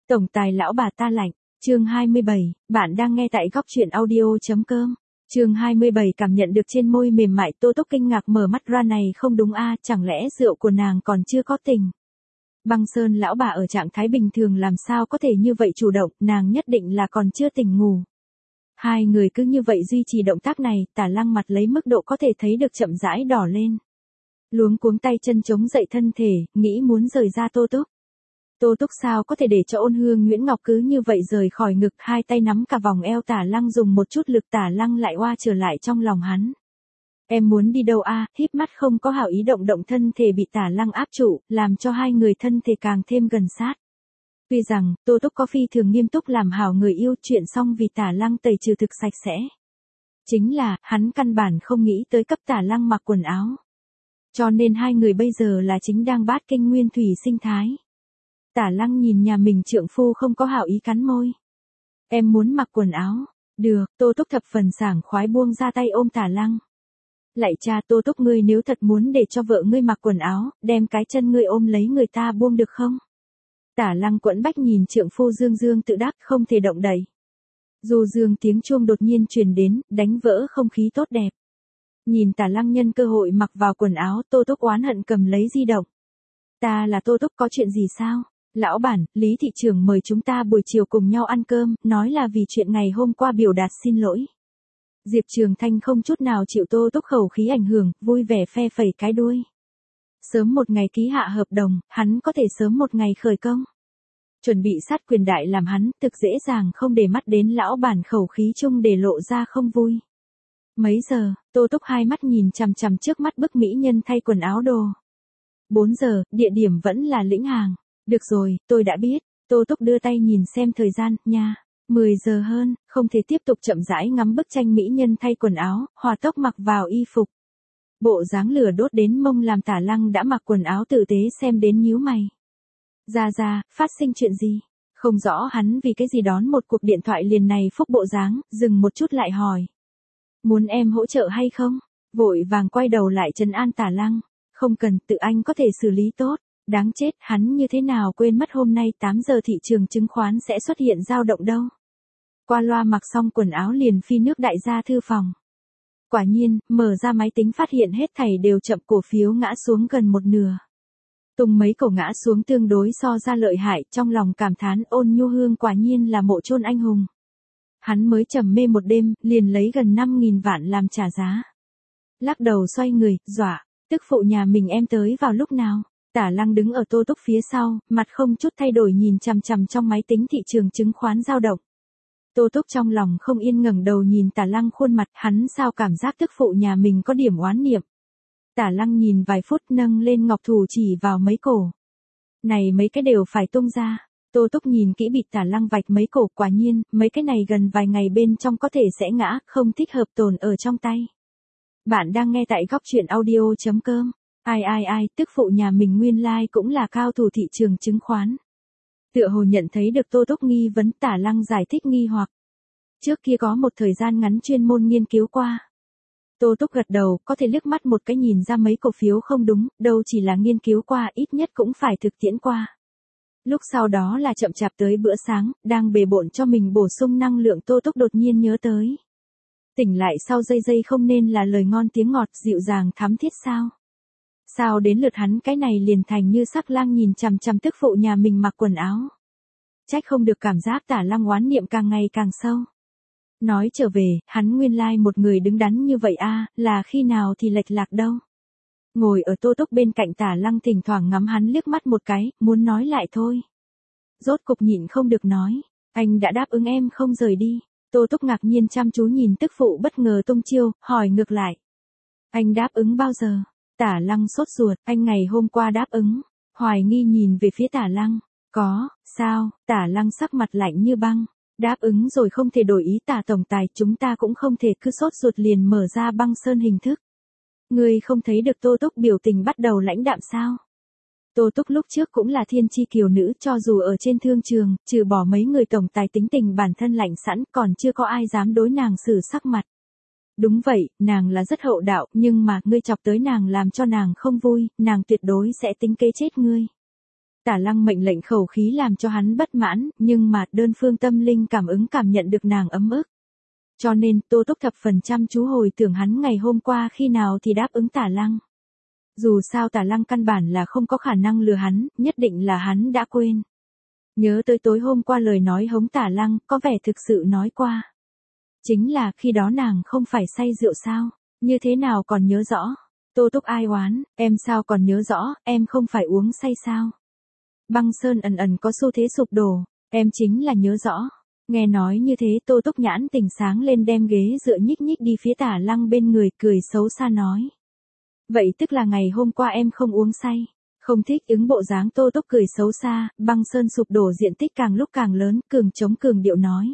Tổng tài lão bà ta lạnh, chương 27, bạn đang nghe tại góc truyện audio.com. Chương 27 cảm nhận được trên môi mềm mại Tô Túc kinh ngạc mở mắt ra này không đúng a, chẳng lẽ rượu của nàng còn chưa có tình. Băng Sơn lão bà ở trạng thái bình thường làm sao có thể như vậy chủ động, nàng nhất định là còn chưa tỉnh ngủ. Hai người cứ như vậy duy trì động tác này, Tả Lăng mặt lấy mức độ có thể thấy được chậm rãi đỏ lên. Luống cuống tay chân chống dậy thân thể, nghĩ muốn rời ra Tô Túc. Tô Túc sao có thể để cho Ôn Hương Nguyễn Ngọc cứ như vậy rời khỏi ngực, hai tay nắm cả vòng eo Tả Lăng dùng một chút lực, Tả Lăng lại oa trở lại trong lòng hắn. Em muốn đi đâu a? Híp mắt không có hảo ý động thân thể bị Tả Lăng áp trụ, làm cho hai người thân thể càng thêm gần sát. Tuy rằng, Tô Túc có phi thường nghiêm túc làm hảo người yêu, chuyện xong vì Tả Lăng tẩy trừ thực sạch sẽ. Chính là, hắn căn bản không nghĩ tới cấp Tả Lăng mặc quần áo. Cho nên hai người bây giờ là chính đang bát kinh nguyên thủy sinh thái. Tả Lăng nhìn nhà mình trượng phu không có hảo ý cắn môi. Em muốn mặc quần áo. Được, Tô Túc thập phần sảng khoái buông ra tay ôm Tả Lăng. Lạy cha, Tô Túc, ngươi nếu thật muốn để cho vợ ngươi mặc quần áo, đem cái chân ngươi ôm lấy người ta buông được không? Tả Lăng quẫn bách nhìn trượng phu dương dương tự đắc không thể động đậy. Dù dương tiếng chuông đột nhiên truyền đến, đánh vỡ không khí tốt đẹp. Nhìn Tả Lăng nhân cơ hội mặc vào quần áo, Tô Túc oán hận cầm lấy di động. Ta là Tô Túc, có chuyện gì sao? Lão bản, Lý thị trưởng mời chúng ta buổi chiều cùng nhau ăn cơm, nói là vì chuyện ngày hôm qua biểu đạt xin lỗi. Diệp Trường Thanh không chút nào chịu Tô Túc khẩu khí ảnh hưởng, vui vẻ phe phẩy cái đuôi. Sớm một ngày ký hạ hợp đồng, hắn có thể sớm một ngày khởi công. Chuẩn bị sát quyền đại làm hắn, thực dễ dàng không để mắt đến lão bản khẩu khí chung để lộ ra không vui. Mấy giờ, Tô Túc hai mắt nhìn chằm chằm trước mắt bức mỹ nhân thay quần áo đồ. 4 giờ, địa điểm vẫn là lĩnh hàng. Được rồi, tôi đã biết. Tô Túc đưa tay nhìn xem thời gian, nha. 10 giờ hơn, không thể tiếp tục chậm rãi ngắm bức tranh mỹ nhân thay quần áo, hòa tốc mặc vào y phục. Bộ dáng lửa đốt đến mông làm Tả Lăng đã mặc quần áo tử tế xem đến nhíu mày. Ra, phát sinh chuyện gì? Không rõ hắn vì cái gì đón một cuộc điện thoại liền này phúc bộ dáng, dừng một chút lại hỏi. Muốn em hỗ trợ hay không? Vội vàng quay đầu lại trấn an Tả Lăng. Không cần, tự anh có thể xử lý tốt. Đáng chết, hắn như thế nào quên mất hôm nay 8 giờ thị trường chứng khoán sẽ xuất hiện dao động đâu. Qua loa mặc xong quần áo liền phi nước đại gia thư phòng. Quả nhiên, mở ra máy tính phát hiện hết thảy đều chậm, cổ phiếu ngã xuống gần một nửa. Tung mấy cổ ngã xuống tương đối so ra lợi hại, trong lòng cảm thán Ôn Nhu Hương quả nhiên là mộ chôn anh hùng. Hắn mới trầm mê một đêm, liền lấy gần 5.000 vạn làm trả giá. Lắc đầu xoay người, dọa, tức phụ nhà mình em tới vào lúc nào? Tả Lăng đứng ở Tô Túc phía sau, mặt không chút thay đổi nhìn chằm chằm trong máy tính thị trường chứng khoán dao động. Tô Túc trong lòng không yên ngẩng đầu nhìn Tả Lăng khuôn mặt, hắn sao cảm giác tức phụ nhà mình có điểm oán niệm. Tả Lăng nhìn vài phút nâng lên ngọc thủ chỉ vào mấy cổ. Này mấy cái đều phải tung ra. Tô Túc nhìn kỹ bị Tả Lăng vạch mấy cổ, quả nhiên, mấy cái này gần vài ngày bên trong có thể sẽ ngã, không thích hợp tồn ở trong tay. Bạn đang nghe tại góc truyện audio.com. Ai, tức phụ nhà mình nguyên lai cũng là cao thủ thị trường chứng khoán. Tựa hồ nhận thấy được Tô Túc nghi vấn, Tả Lăng giải thích nghi hoặc. Trước kia có một thời gian ngắn chuyên môn nghiên cứu qua. Tô Túc gật đầu, có thể liếc mắt một cái nhìn ra mấy cổ phiếu không đúng, đâu chỉ là nghiên cứu qua, ít nhất cũng phải thực tiễn qua. Lúc sau đó là chậm chạp tới bữa sáng, đang bề bộn cho mình bổ sung năng lượng, Tô Túc đột nhiên nhớ tới. Tỉnh lại sau giây không nên là lời ngon tiếng ngọt, dịu dàng thắm thiết sao? Sao đến lượt hắn cái này liền thành như sắc lang nhìn chằm chằm tức phụ nhà mình mặc quần áo. Trách không được cảm giác Tả Lăng oán niệm càng ngày càng sâu. Nói trở về, hắn nguyên lai một người đứng đắn như vậy a, là khi nào thì lệch lạc đâu. Ngồi ở Tô Túc bên cạnh Tả Lăng thỉnh thoảng ngắm hắn liếc mắt một cái, muốn nói lại thôi. Rốt cục nhịn không được nói, anh đã đáp ứng em không rời đi. Tô Túc ngạc nhiên chăm chú nhìn tức phụ bất ngờ tung chiêu, hỏi ngược lại. Anh đáp ứng bao giờ? Tả Lăng sốt ruột, anh ngày hôm qua đáp ứng. Hoài nghi nhìn về phía Tả Lăng. Có, sao? Tả Lăng sắc mặt lạnh như băng. Đáp ứng rồi không thể đổi ý Tả tổng tài, chúng ta cũng không thể cứ sốt ruột liền mở ra băng sơn hình thức. Ngươi không thấy được Tô Túc biểu tình bắt đầu lãnh đạm sao? Tô Túc lúc trước cũng là thiên chi kiều nữ, cho dù ở trên thương trường, trừ bỏ mấy người tổng tài tính tình bản thân lạnh sẵn, còn chưa có ai dám đối nàng xử sắc mặt. Đúng vậy, nàng là rất hậu đạo, nhưng mà, ngươi chọc tới nàng làm cho nàng không vui, nàng tuyệt đối sẽ tính kế chết ngươi. Tả Lăng mệnh lệnh khẩu khí làm cho hắn bất mãn, nhưng mà đơn phương tâm linh cảm ứng cảm nhận được nàng ấm ức. Cho nên Tô Túc thập phần chăm chú hồi tưởng hắn ngày hôm qua khi nào thì đáp ứng Tả Lăng. Dù sao Tả Lăng căn bản là không có khả năng lừa hắn, nhất định là hắn đã quên. Nhớ tới tối hôm qua lời nói hống Tả Lăng, có vẻ thực sự nói qua. Chính là khi đó nàng không phải say rượu sao, như thế nào còn nhớ rõ. Tô Túc ai oán, em sao còn nhớ rõ, em không phải uống say sao. Băng sơn ẩn ẩn có xu thế sụp đổ, em chính là nhớ rõ. Nghe nói như thế Tô Túc nhãn tỉnh sáng lên đem ghế dựa nhích nhích đi phía Tả Lăng bên người cười xấu xa nói. Vậy tức là ngày hôm qua em không uống say. Không thích ứng bộ dáng Tô Túc cười xấu xa, băng sơn sụp đổ diện tích càng lúc càng lớn, cường chống cường điệu nói.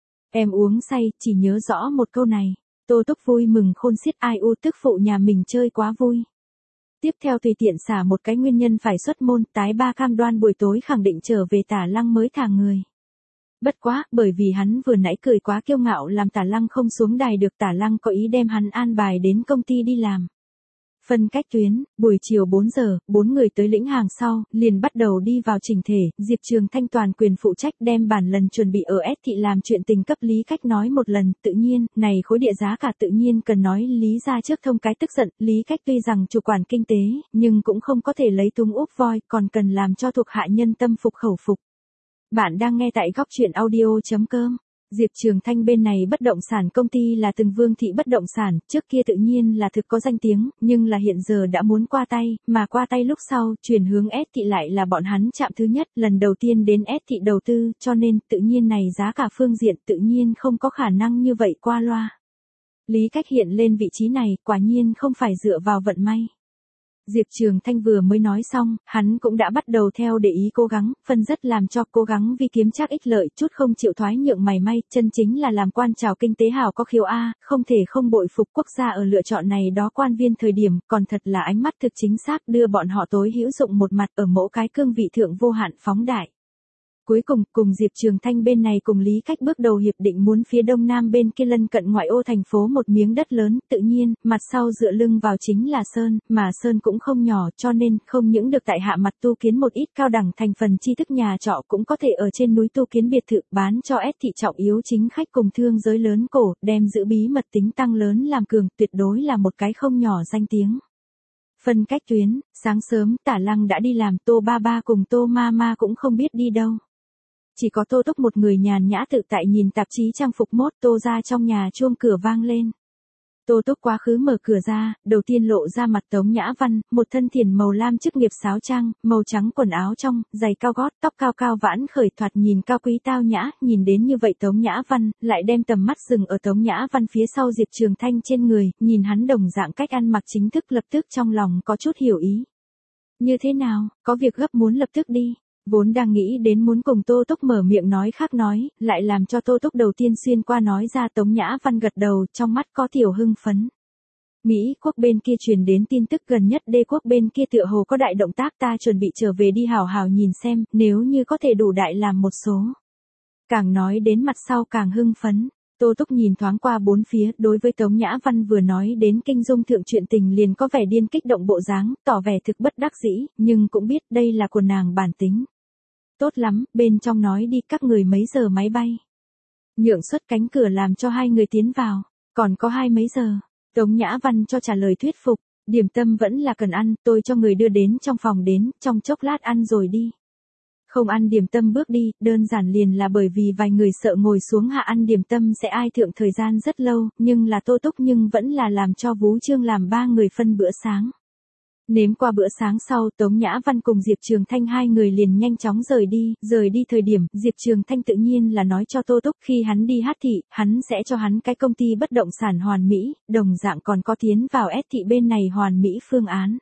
Em uống say, chỉ nhớ rõ một câu này. Tô Túc vui mừng khôn xiết ai u tức phụ nhà mình chơi quá vui. Tiếp theo tùy tiện xả một cái nguyên nhân phải xuất môn, tái ba cam đoan buổi tối khẳng định trở về Tả Lăng mới thả người. Bất quá, bởi vì hắn vừa nãy cười quá kiêu ngạo làm Tả Lăng không xuống đài được, Tả Lăng có ý đem hắn an bài đến công ty đi làm. Phân cách tuyến, buổi chiều 4 giờ, 4 người tới lĩnh hàng sau, liền bắt đầu đi vào chỉnh thể, Diệp Trường Thanh toàn quyền phụ trách đem bản lần chuẩn bị ở S thị làm chuyện tình cấp Lý Cách nói một lần, tự nhiên, này khối địa giá cả tự nhiên cần nói Lý ra trước thông cái tức giận, Lý Cách tuy rằng chủ quản kinh tế, nhưng cũng không có thể lấy tung úp voi, còn cần làm cho thuộc hạ nhân tâm phục khẩu phục. Bạn đang nghe tại góc truyện audio.com. Diệp Trường Thanh bên này bất động sản công ty là từng Vương thị bất động sản, trước kia tự nhiên là thực có danh tiếng, nhưng là hiện giờ đã muốn qua tay, mà qua tay lúc sau, chuyển hướng S thị lại là bọn hắn chạm thứ nhất, lần đầu tiên đến S thị đầu tư, cho nên tự nhiên này giá cả phương diện tự nhiên không có khả năng như vậy qua loa. Lý Cách hiện lên vị trí này, quả nhiên không phải dựa vào vận may. Diệp Trường Thanh vừa mới nói xong, hắn cũng đã bắt đầu theo để ý cố gắng, phân rất làm cho cố gắng vì kiếm chắc ích lợi chút không chịu thoái nhượng mày may, chân chính là làm quan trào kinh tế hảo có khiếu A, không thể không bội phục quốc gia ở lựa chọn này đó quan viên thời điểm, còn thật là ánh mắt thực chính xác đưa bọn họ tối hữu dụng một mặt ở mỗi cái cương vị thượng vô hạn phóng đại. Cuối cùng Diệp Trường Thanh bên này cùng Lý Cách bước đầu hiệp định muốn phía đông nam bên kia lân cận ngoại ô thành phố một miếng đất lớn, tự nhiên, mặt sau dựa lưng vào chính là Sơn, mà Sơn cũng không nhỏ cho nên không những được tại hạ mặt tu kiến một ít cao đẳng thành phần tri thức nhà trọ cũng có thể ở trên núi tu kiến biệt thự bán cho S thị trọng yếu chính khách cùng thương giới lớn cổ, đem giữ bí mật tính tăng lớn làm cường, tuyệt đối là một cái không nhỏ danh tiếng. Phân cách tuyến, sáng sớm Tả Lăng đã đi làm, Tô Ba Ba cùng Tô Ma Ma cũng không biết đi đâu. Chỉ có Tô Túc một người nhàn nhã tự tại nhìn tạp chí trang phục mốt, Tô ra trong nhà chuông cửa vang lên. Tô Túc quá khứ mở cửa ra, đầu tiên lộ ra mặt Tống Nhã Văn, một thân thiền màu lam chức nghiệp sáo trang, màu trắng quần áo trong, giày cao gót, tóc cao cao vãn khởi thoạt nhìn cao quý tao nhã, nhìn đến như vậy Tống Nhã Văn, lại đem tầm mắt dừng ở Tống Nhã Văn phía sau Diệp Trường Thanh trên người, nhìn hắn đồng dạng cách ăn mặc chính thức lập tức trong lòng có chút hiểu ý. Như thế nào, có việc gấp muốn lập tức đi. Vốn đang nghĩ đến muốn cùng Tô Túc mở miệng nói khác nói, lại làm cho Tô Túc đầu tiên xuyên qua nói ra Tống Nhã Văn gật đầu, trong mắt có tiểu hưng phấn. Mỹ quốc bên kia truyền đến tin tức gần nhất Đế quốc bên kia tựa hồ có đại động tác, ta chuẩn bị trở về đi hào hào nhìn xem, nếu như có thể đủ đại làm một số. Càng nói đến mặt sau càng hưng phấn. Tô Túc nhìn thoáng qua bốn phía, đối với Tống Nhã Văn vừa nói đến kinh dung thượng chuyện tình liền có vẻ điên kích động bộ dáng, tỏ vẻ thực bất đắc dĩ, nhưng cũng biết đây là của nàng bản tính. Tốt lắm, bên trong nói đi các người mấy giờ máy bay. Nhượng xuất cánh cửa làm cho hai người tiến vào, còn có hai mấy giờ. Tống Nhã Văn cho trả lời thuyết phục, điểm tâm vẫn là cần ăn, tôi cho người đưa đến trong phòng đến, trong chốc lát ăn rồi đi. Không ăn điểm tâm bước đi, đơn giản liền là bởi vì vài người sợ ngồi xuống hạ ăn điểm tâm sẽ ai thượng thời gian rất lâu, nhưng là Tô Túc nhưng vẫn là làm cho Vú Trương làm ba người phân bữa sáng. Nếm qua bữa sáng sau, Tống Nhã Văn cùng Diệp Trường Thanh hai người liền nhanh chóng rời đi thời điểm, Diệp Trường Thanh tự nhiên là nói cho Tô Túc khi hắn đi Hát thị, hắn sẽ cho hắn cái công ty bất động sản hoàn mỹ, đồng dạng còn có tiến vào S thị bên này hoàn mỹ phương án.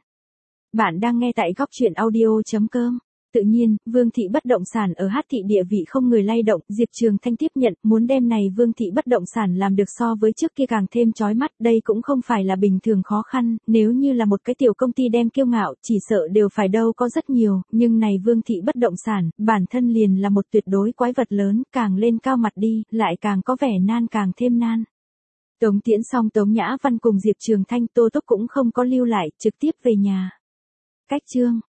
Bạn đang nghe tại góc truyện audio.com. Tự nhiên, Vương thị bất động sản ở Hát thị địa vị không người lay động, Diệp Trường Thanh tiếp nhận, muốn đem này Vương thị bất động sản làm được so với trước kia càng thêm chói mắt, đây cũng không phải là bình thường khó khăn, nếu như là một cái tiểu công ty đem kiêu ngạo, chỉ sợ đều phải đâu có rất nhiều, nhưng này Vương thị bất động sản, bản thân liền là một tuyệt đối quái vật lớn, càng lên cao mặt đi, lại càng có vẻ nan càng thêm nan. Tống tiễn xong Tống Nhã Văn cùng Diệp Trường Thanh, Tô Túc cũng không có lưu lại, trực tiếp về nhà. Cách chương